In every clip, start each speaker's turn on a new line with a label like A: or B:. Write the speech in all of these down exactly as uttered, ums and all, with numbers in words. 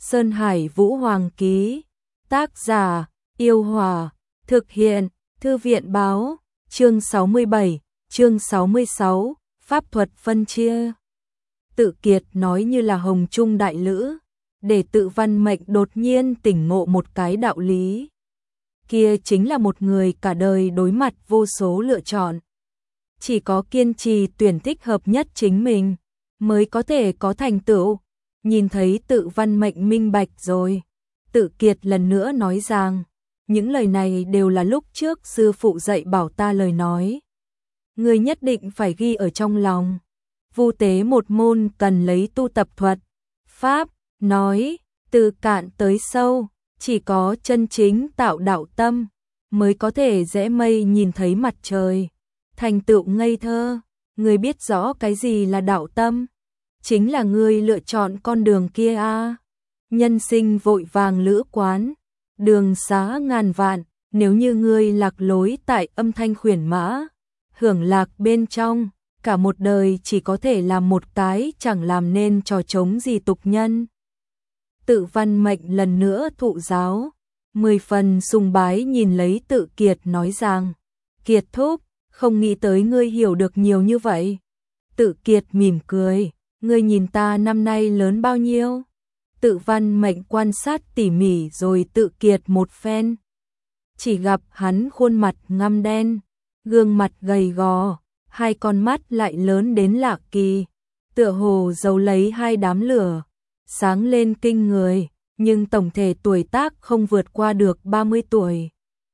A: Sơn Hải Vũ Hoàng ký. Tác giả, Yêu Hòa. Thực hiện, Thư viện báo. Chương sáu mươi bảy, chương sáu mươi sáu, Pháp thuật phân chia. Tự Kiệt nói như là hồng trung đại lữ, để Tự Văn Mệnh đột nhiên tỉnh ngộ một cái đạo lý. Kia chính là một người cả đời đối mặt vô số lựa chọn. Chỉ có kiên trì tuyển thích hợp nhất chính mình, mới có thể có thành tựu. Nhìn thấy Tự Văn Mệnh minh bạch rồi, Tự Kiệt lần nữa nói rằng, những lời này đều là lúc trước sư phụ dạy bảo ta lời nói. Người nhất định phải ghi ở trong lòng. Vu tế một môn cần lấy tu tập thuật, pháp, nói, từ cạn tới sâu, chỉ có chân chính tạo đạo tâm, mới có thể rẽ mây nhìn thấy mặt trời. Thành tựu ngây thơ, người biết rõ cái gì là đạo tâm, chính là người lựa chọn con đường kia a. À. Nhân sinh vội vàng lữ quán, đường xá ngàn vạn, nếu như ngươi lạc lối tại âm thanh khuyển mã, hưởng lạc bên trong, cả một đời chỉ có thể làm một cái chẳng làm nên trò trống gì tục nhân. Tự Văn Mệnh lần nữa thụ giáo, mười phần sùng bái nhìn lấy Tự Kiệt nói rằng, Kiệt thúc, không nghĩ tới ngươi hiểu được nhiều như vậy. Tự Kiệt mỉm cười, ngươi nhìn ta năm nay lớn bao nhiêu? Tự Văn Mệnh quan sát tỉ mỉ rồi Tự Kiệt một phen. Chỉ gặp hắn khuôn mặt ngăm đen, gương mặt gầy gò, hai con mắt lại lớn đến lạ kỳ, tựa hồ giấu lấy hai đám lửa, sáng lên kinh người, nhưng tổng thể tuổi tác không vượt qua được ba mươi tuổi.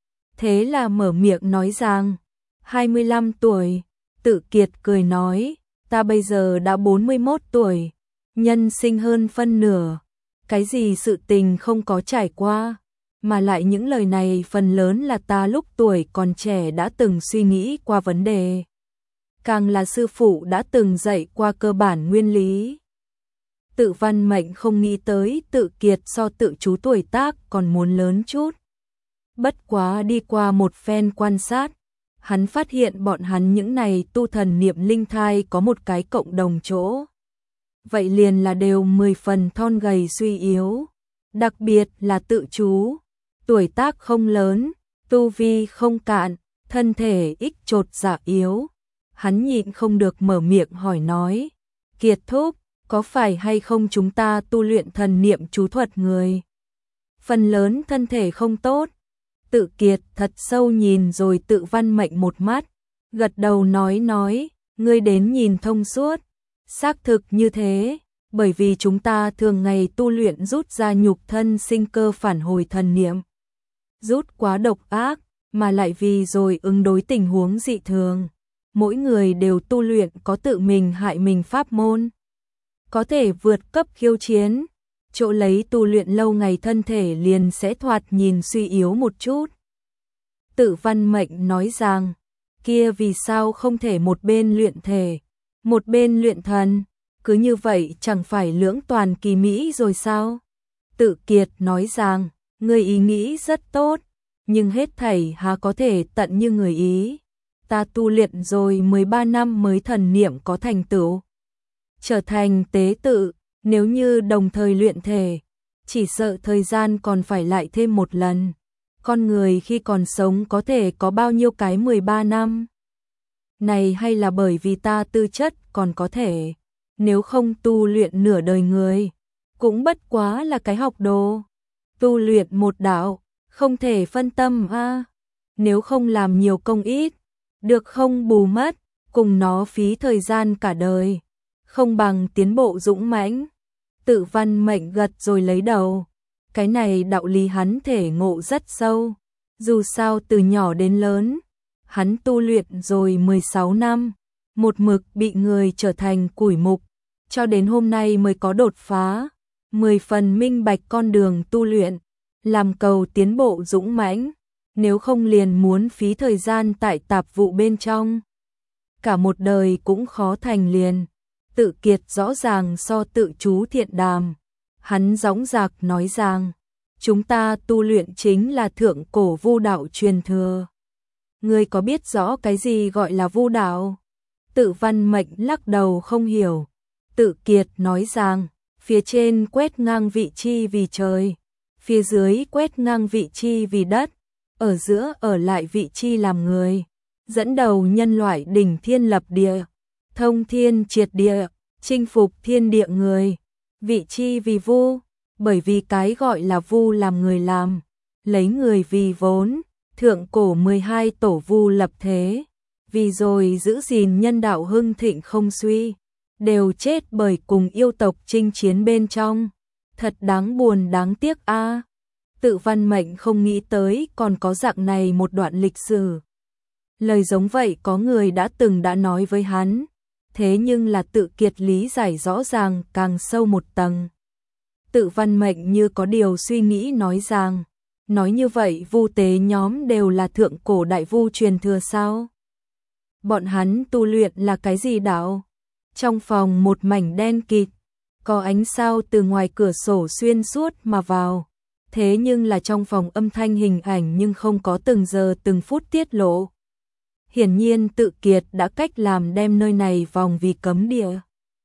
A: Thế là mở miệng nói rằng, hai mươi lăm tuổi, Tự Kiệt cười nói, ta bây giờ đã bốn mươi mốt tuổi, nhân sinh hơn phân nửa, cái gì sự tình không có trải qua, mà lại những lời này phần lớn là ta lúc tuổi còn trẻ đã từng suy nghĩ qua vấn đề. Càng là sư phụ đã từng dạy qua cơ bản nguyên lý. Tự Văn Mệnh không nghĩ tới Tự Kiệt so Tự chú tuổi tác còn muốn lớn chút. Bất quá đi qua một phen quan sát, hắn phát hiện bọn hắn những này tu thần niệm linh thai có một cái cộng đồng chỗ. Vậy liền là đều mười phần thon gầy suy yếu. Đặc biệt là Tự chú, tuổi tác không lớn, tu vi không cạn, thân thể ít chột dạ yếu. Hắn nhịn không được mở miệng hỏi nói, Kiệt thúc, có phải hay không chúng ta tu luyện thần niệm chú thuật người? Phần lớn thân thể không tốt. Tự Kiệt thật sâu nhìn rồi Tự Văn Mệnh một mắt, gật đầu nói nói, ngươi đến nhìn thông suốt. Xác thực như thế, bởi vì chúng ta thường ngày tu luyện rút ra nhục thân sinh cơ phản hồi thần niệm. Rút quá độc ác, mà lại vì rồi ứng đối tình huống dị thường. Mỗi người đều tu luyện có tự mình hại mình pháp môn. Có thể vượt cấp khiêu chiến, chỗ lấy tu luyện lâu ngày thân thể liền sẽ thoạt nhìn suy yếu một chút. Tự Văn Mệnh nói rằng, kia vì sao không thể một bên luyện thể, một bên luyện thần, cứ như vậy chẳng phải lưỡng toàn kỳ mỹ rồi sao? Tự Kiệt nói rằng, người ý nghĩ rất tốt, nhưng hết thảy há có thể tận như người ý. Ta tu luyện rồi mười ba năm mới thần niệm có thành tựu. Trở thành tế tự, nếu như đồng thời luyện thể, chỉ sợ thời gian còn phải lại thêm một lần. Con người khi còn sống có thể có bao nhiêu cái mười ba năm? Này hay là bởi vì ta tư chất còn có thể, nếu không tu luyện nửa đời người, cũng bất quá là cái học đồ. Tu luyện một đạo, không thể phân tâm a. À. Nếu không làm nhiều công ít, được không bù mất, cùng nó phí thời gian cả đời, không bằng tiến bộ dũng mãnh. Tự Văn Mệnh gật rồi lấy đầu, cái này đạo lý hắn thể ngộ rất sâu, dù sao từ nhỏ đến lớn, hắn tu luyện rồi mười sáu năm, một mực bị người trở thành củi mục, cho đến hôm nay mới có đột phá, mười phần minh bạch con đường tu luyện, làm cầu tiến bộ dũng mãnh, nếu không liền muốn phí thời gian tại tạp vụ bên trong. Cả một đời cũng khó thành liền. Tự Kiệt rõ ràng so Tự chú thiện đàm. Hắn dõng dạc nói rằng, chúng ta tu luyện chính là thượng cổ vu đạo truyền thừa. Ngươi có biết rõ cái gì gọi là vu đạo? Tự Văn Mệnh lắc đầu không hiểu. Tự Kiệt nói rằng, phía trên quét ngang vị chi vì trời, phía dưới quét ngang vị chi vì đất, ở giữa ở lại vị chi làm người, dẫn đầu nhân loại đỉnh thiên lập địa, thông thiên triệt địa, chinh phục thiên địa người, vị chi vì vu, bởi vì cái gọi là vu làm người làm, lấy người vì vốn, thượng cổ mười hai tổ vu lập thế, vì rồi giữ gìn nhân đạo hưng thịnh không suy, đều chết bởi cùng yêu tộc chinh chiến bên trong, thật đáng buồn đáng tiếc a. À. Tự Văn Mệnh không nghĩ tới còn có dạng này một đoạn lịch sử. Lời giống vậy có người đã từng đã nói với hắn, thế nhưng là Tự Kiệt lý giải rõ ràng càng sâu một tầng. Tự Văn Mệnh như có điều suy nghĩ nói rằng, nói như vậy vu tế nhóm đều là thượng cổ đại vu truyền thừa sao? Bọn hắn tu luyện là cái gì đạo? Trong phòng một mảnh đen kịt, có ánh sao từ ngoài cửa sổ xuyên suốt mà vào. Thế nhưng là trong phòng âm thanh hình ảnh nhưng không có từng giờ từng phút tiết lộ. Hiển nhiên Tự Kiệt đã cách làm đem nơi này vòng vì cấm địa.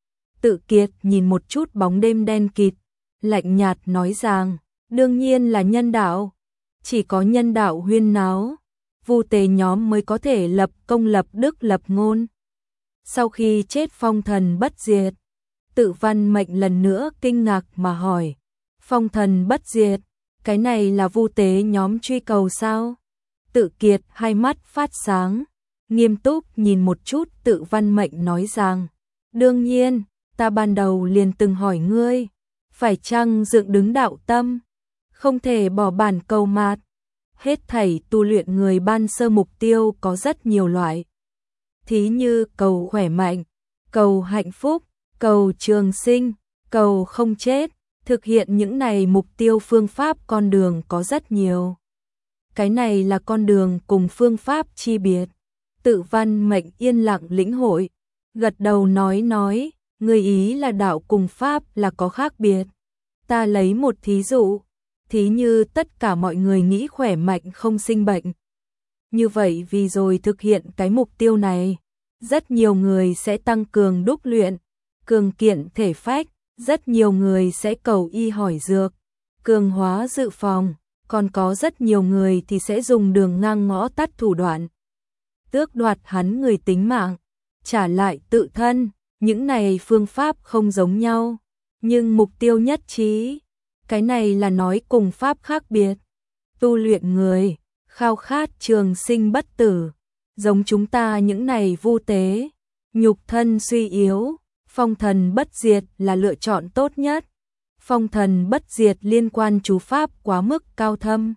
A: Tự Kiệt nhìn một chút bóng đêm đen kịt, lạnh nhạt nói rằng, đương nhiên là nhân đạo. Chỉ có nhân đạo huyên náo, vu tế nhóm mới có thể lập công lập đức lập ngôn. Sau khi chết phong thần bất diệt, Tự Văn Mệnh lần nữa kinh ngạc mà hỏi, phong thần bất diệt, cái này là vu tế nhóm truy cầu sao? Tự Kiệt hai mắt phát sáng, nghiêm túc nhìn một chút Tự Văn Mệnh nói rằng, đương nhiên, ta ban đầu liền từng hỏi ngươi, phải chăng dựng đứng đạo tâm, không thể bỏ bản cầu mạt. Hết thảy tu luyện người ban sơ mục tiêu có rất nhiều loại. Thí như cầu khỏe mạnh, cầu hạnh phúc, cầu trường sinh, cầu không chết, thực hiện những này mục tiêu phương pháp con đường có rất nhiều. Cái này là con đường cùng phương pháp chi biệt. Tự Văn Mệnh yên lặng lĩnh hội, gật đầu nói nói, người ý là đạo cùng pháp là có khác biệt. Ta lấy một thí dụ, thí như tất cả mọi người nghĩ khỏe mạnh không sinh bệnh. Như vậy vì rồi thực hiện cái mục tiêu này, rất nhiều người sẽ tăng cường đúc luyện, cường kiện thể phách, rất nhiều người sẽ cầu y hỏi dược, cường hóa dự phòng, còn có rất nhiều người thì sẽ dùng đường ngang ngõ tắt thủ đoạn, tước đoạt hắn người tính mạng, trả lại tự thân, những này phương pháp không giống nhau, nhưng mục tiêu nhất trí, cái này là nói cùng pháp khác biệt. Tu luyện người, khao khát trường sinh bất tử, giống chúng ta những này vu tế, nhục thân suy yếu, phong thần bất diệt là lựa chọn tốt nhất. Phong thần bất diệt liên quan chú pháp quá mức cao thâm.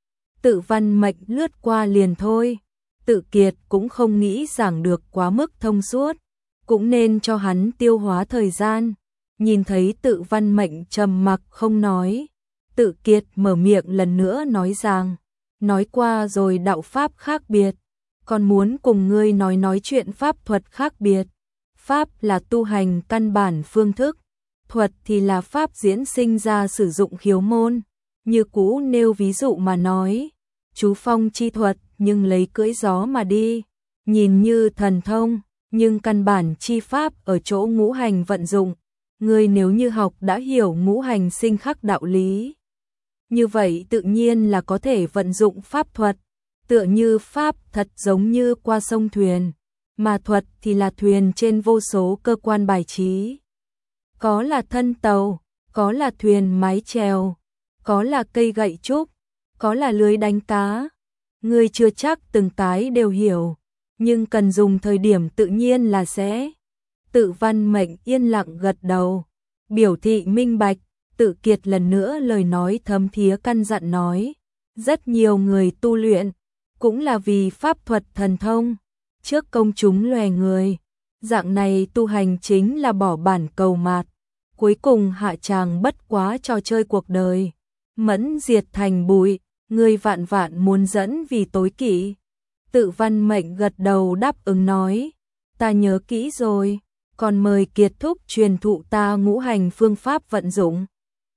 A: Tự Văn Mệnh lướt qua liền thôi. Tự Kiệt cũng không nghĩ giảng được quá mức thông suốt, cũng nên cho hắn tiêu hóa thời gian. Nhìn thấy Tự Văn Mệnh trầm mặc không nói, Tự Kiệt mở miệng lần nữa nói rằng, nói qua rồi đạo pháp khác biệt, còn muốn cùng ngươi nói nói chuyện pháp thuật khác biệt. Pháp là tu hành căn bản phương thức, thuật thì là pháp diễn sinh ra sử dụng khiếu môn. Như cũ nêu ví dụ mà nói, chú phong chi thuật nhưng lấy cưỡi gió mà đi, nhìn như thần thông, nhưng căn bản chi pháp ở chỗ ngũ hành vận dụng. Ngươi nếu như học đã hiểu ngũ hành sinh khắc đạo lý, như vậy tự nhiên là có thể vận dụng pháp thuật, tựa như pháp thật giống như qua sông thuyền, mà thuật thì là thuyền trên vô số cơ quan bài trí. Có là thân tàu, có là thuyền mái chèo, có là cây gậy trúc, có là lưới đánh cá. Ngươi chưa chắc từng cái đều hiểu, nhưng cần dùng thời điểm tự nhiên là sẽ. Tự Văn Mệnh yên lặng gật đầu, biểu thị minh bạch. Tự Kiệt lần nữa lời nói thấm thía căn dặn nói, rất nhiều người tu luyện, cũng là vì pháp thuật thần thông, trước công chúng lòe người, dạng này tu hành chính là bỏ bản cầu mạt, cuối cùng hạ tràng bất quá trò chơi cuộc đời, mẫn diệt thành bụi, người vạn vạn muốn dẫn vì tối kỵ. Tự Văn Mệnh gật đầu đáp ứng nói, ta nhớ kỹ rồi, còn mời Kiệt thúc truyền thụ ta ngũ hành phương pháp vận dụng.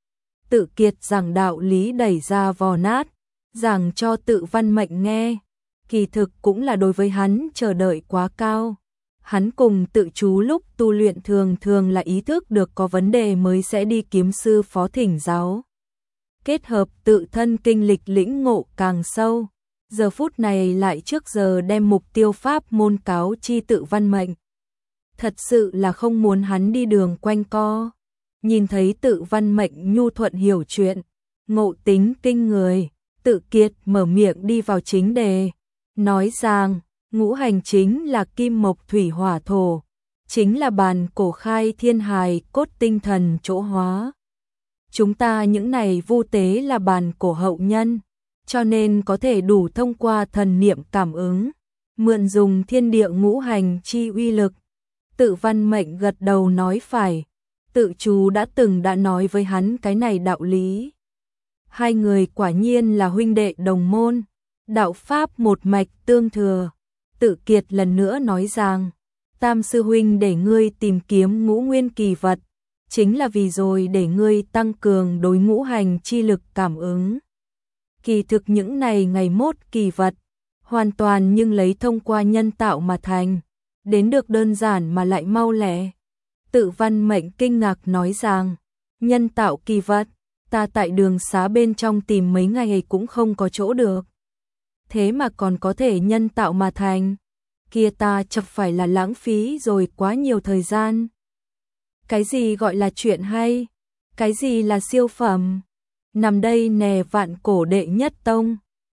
A: Tự Kiệt giảng đạo lý đẩy ra vò nát, giảng cho Tự Văn Mệnh nghe, kỳ thực cũng là đối với hắn chờ đợi quá cao. Hắn cùng tự chú lúc tu luyện thường thường là ý thức được có vấn đề mới sẽ đi kiếm sư phó thỉnh giáo. Kết hợp tự thân kinh lịch lĩnh ngộ càng sâu, giờ phút này lại trước giờ đem mục tiêu pháp môn cáo chi tự văn mệnh. Thật sự là không muốn hắn đi đường quanh co. Nhìn thấy tự văn mệnh nhu thuận hiểu chuyện, ngộ tính kinh người, Tự Kiệt mở miệng đi vào chính đề, nói rằng ngũ hành chính là kim mộc thủy hỏa thổ, chính là bàn cổ khai thiên hài cốt tinh thần chỗ hóa. Chúng ta những này vu tế là bàn cổ hậu nhân, cho nên có thể đủ thông qua thần niệm cảm ứng, mượn dùng thiên địa ngũ hành chi uy lực. Tự văn mệnh gật đầu nói phải, tự chú đã từng đã nói với hắn cái này đạo lý. Hai người quả nhiên là huynh đệ đồng môn, đạo pháp một mạch tương thừa. Tự Kiệt lần nữa nói rằng, Tam sư huynh để ngươi tìm kiếm ngũ nguyên kỳ vật, chính là vì rồi để ngươi tăng cường đối ngũ hành chi lực cảm ứng. Kỳ thực những này ngày mốt kỳ vật, hoàn toàn nhưng lấy thông qua nhân tạo mà thành, đến được đơn giản mà lại mau lẹ. Tự văn mệnh kinh ngạc nói rằng, nhân tạo kỳ vật, ta tại đường xá bên trong tìm mấy ngày cũng không có chỗ được. Thế mà còn có thể nhân tạo mà thành, kia ta chập phải là lãng phí rồi quá nhiều thời gian. Cái gì gọi là chuyện hay? Cái gì là siêu phẩm? Nằm đây nè vạn cổ đệ nhất tông.